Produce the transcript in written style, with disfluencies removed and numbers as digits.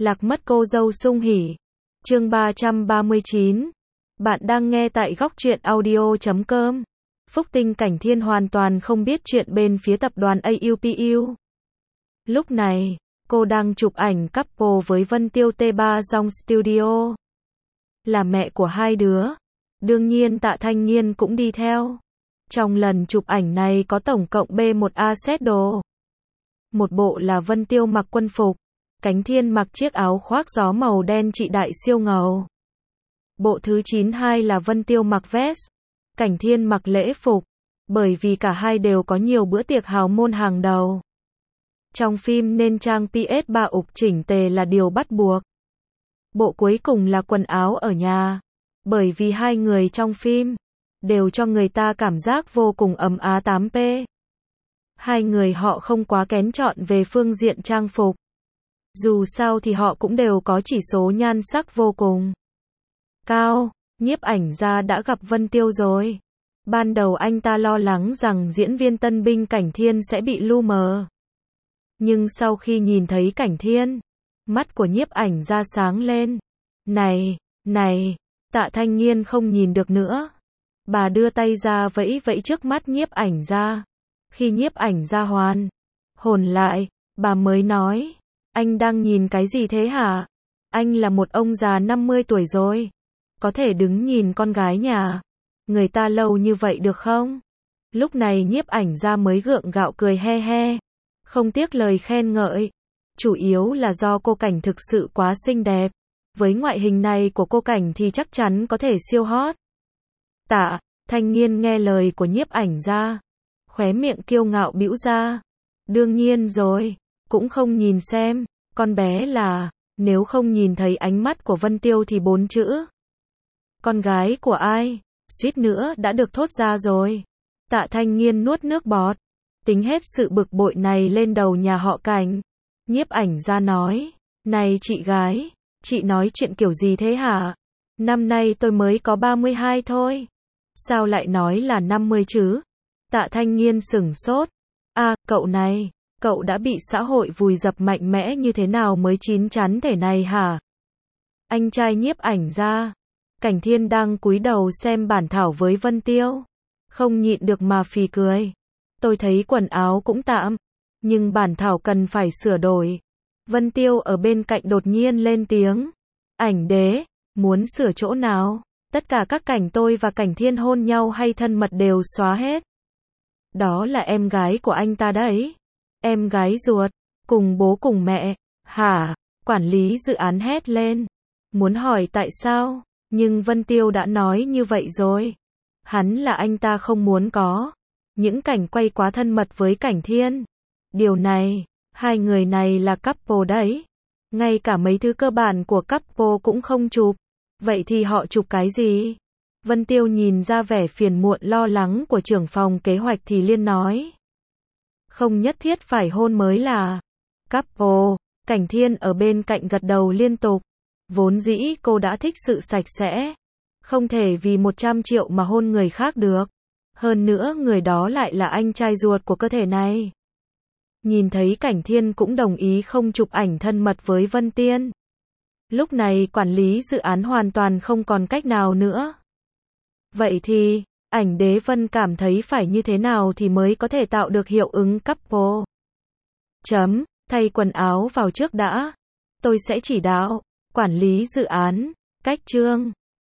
Lạc mất cô dâu sung hỉ. Chương 339. Bạn đang nghe tại góc truyện audio.com. Phúc Tinh Cảnh Thiên hoàn toàn không biết chuyện bên phía tập đoàn AUPU. Lúc này, cô đang chụp ảnh couple với Vân Tiêu T3 Dong Studio. Là mẹ của hai đứa. Đương nhiên Tạ Thanh Nghiên cũng đi theo. Trong lần chụp ảnh này có tổng cộng B1A set đồ. Một bộ là Vân Tiêu mặc quân phục. Cảnh Thiên mặc chiếc áo khoác gió màu đen trị đại siêu ngầu. Bộ thứ 92 là Vân Tiêu mặc vest. Cảnh Thiên mặc lễ phục. Bởi vì cả hai đều có nhiều bữa tiệc hào môn hàng đầu. Trong phim nên trang PS3 ục chỉnh tề là điều bắt buộc. Bộ cuối cùng là quần áo ở nhà. Bởi vì hai người trong phim đều cho người ta cảm giác vô cùng ấm á 8P. Hai người họ không quá kén chọn về phương diện trang phục. Dù sao thì họ cũng đều có chỉ số nhan sắc vô cùng cao. Nhiếp ảnh gia đã gặp Vân Tiêu rồi. Ban đầu anh ta lo lắng rằng diễn viên tân binh Cảnh Thiên sẽ bị lu mờ. Nhưng sau khi nhìn thấy Cảnh Thiên, mắt của nhiếp ảnh gia sáng lên. Này, Tạ Thanh Nghiên không nhìn được nữa. Bà đưa tay ra vẫy vẫy trước mắt nhiếp ảnh gia. Khi nhiếp ảnh gia hoàn hồn lại, bà mới nói, anh đang nhìn cái gì thế hả? Anh là một ông già 50 tuổi rồi. Có thể đứng nhìn con gái nhà người ta lâu như vậy được không? Lúc này nhiếp ảnh gia mới gượng gạo cười he he. Không tiếc lời khen ngợi. Chủ yếu là do cô Cảnh thực sự quá xinh đẹp. Với ngoại hình này của cô Cảnh thì chắc chắn có thể siêu hot. Tạ Thanh Nghiên nghe lời của nhiếp ảnh gia, khóe miệng kiêu ngạo bĩu ra. Đương nhiên rồi, cũng không nhìn xem, con bé là, nếu không nhìn thấy ánh mắt của Vân Tiêu thì 4 chữ. Con gái của ai? Suýt nữa đã được thốt ra rồi. Tạ Thanh Nghiên nuốt nước bọt, tính hết sự bực bội này lên đầu nhà họ Cảnh. Nhiếp ảnh gia nói, này chị gái, chị nói chuyện kiểu gì thế hả? Năm nay tôi mới có 32 thôi. Sao lại nói là 50 chứ? Tạ Thanh Nghiên sửng sốt. Cậu này, cậu đã bị xã hội vùi dập mạnh mẽ như thế nào mới chín chắn thể này hả? Anh trai nhiếp ảnh gia. Cảnh Thiên đang cúi đầu xem bản thảo với Vân Tiêu. Không nhịn được mà phì cười. Tôi thấy quần áo cũng tạm. Nhưng bản thảo cần phải sửa đổi. Vân Tiêu ở bên cạnh đột nhiên lên tiếng. Ảnh đế, muốn sửa chỗ nào? Tất cả các cảnh tôi và Cảnh Thiên hôn nhau hay thân mật đều xóa hết. Đó là em gái của anh ta đấy. Em gái ruột, cùng bố cùng mẹ. Hả? Quản lý dự án hét lên. Muốn hỏi tại sao? Nhưng Vân Tiêu đã nói như vậy rồi. Hắn là anh ta không muốn có những cảnh quay quá thân mật với Cảnh Thiên. Điều này, hai người này là couple đấy. Ngay cả mấy thứ cơ bản của couple cũng không chụp. Vậy thì họ chụp cái gì? Vân Tiêu nhìn ra vẻ phiền muộn lo lắng của trưởng phòng kế hoạch thì liên nói. Không nhất thiết phải hôn mới là couple. Cảnh Thiên ở bên cạnh gật đầu liên tục. Vốn dĩ cô đã thích sự sạch sẽ. Không thể vì 100 triệu mà hôn người khác được. Hơn nữa người đó lại là anh trai ruột của cơ thể này. Nhìn thấy Cảnh Thiên cũng đồng ý không chụp ảnh thân mật với Vân Tiên. Lúc này quản lý dự án hoàn toàn không còn cách nào nữa. Vậy thì, ảnh đế Vân cảm thấy phải như thế nào thì mới có thể tạo được hiệu ứng couple. Thay quần áo vào trước đã. Tôi sẽ chỉ đạo. Quản lý dự án. Cách chương.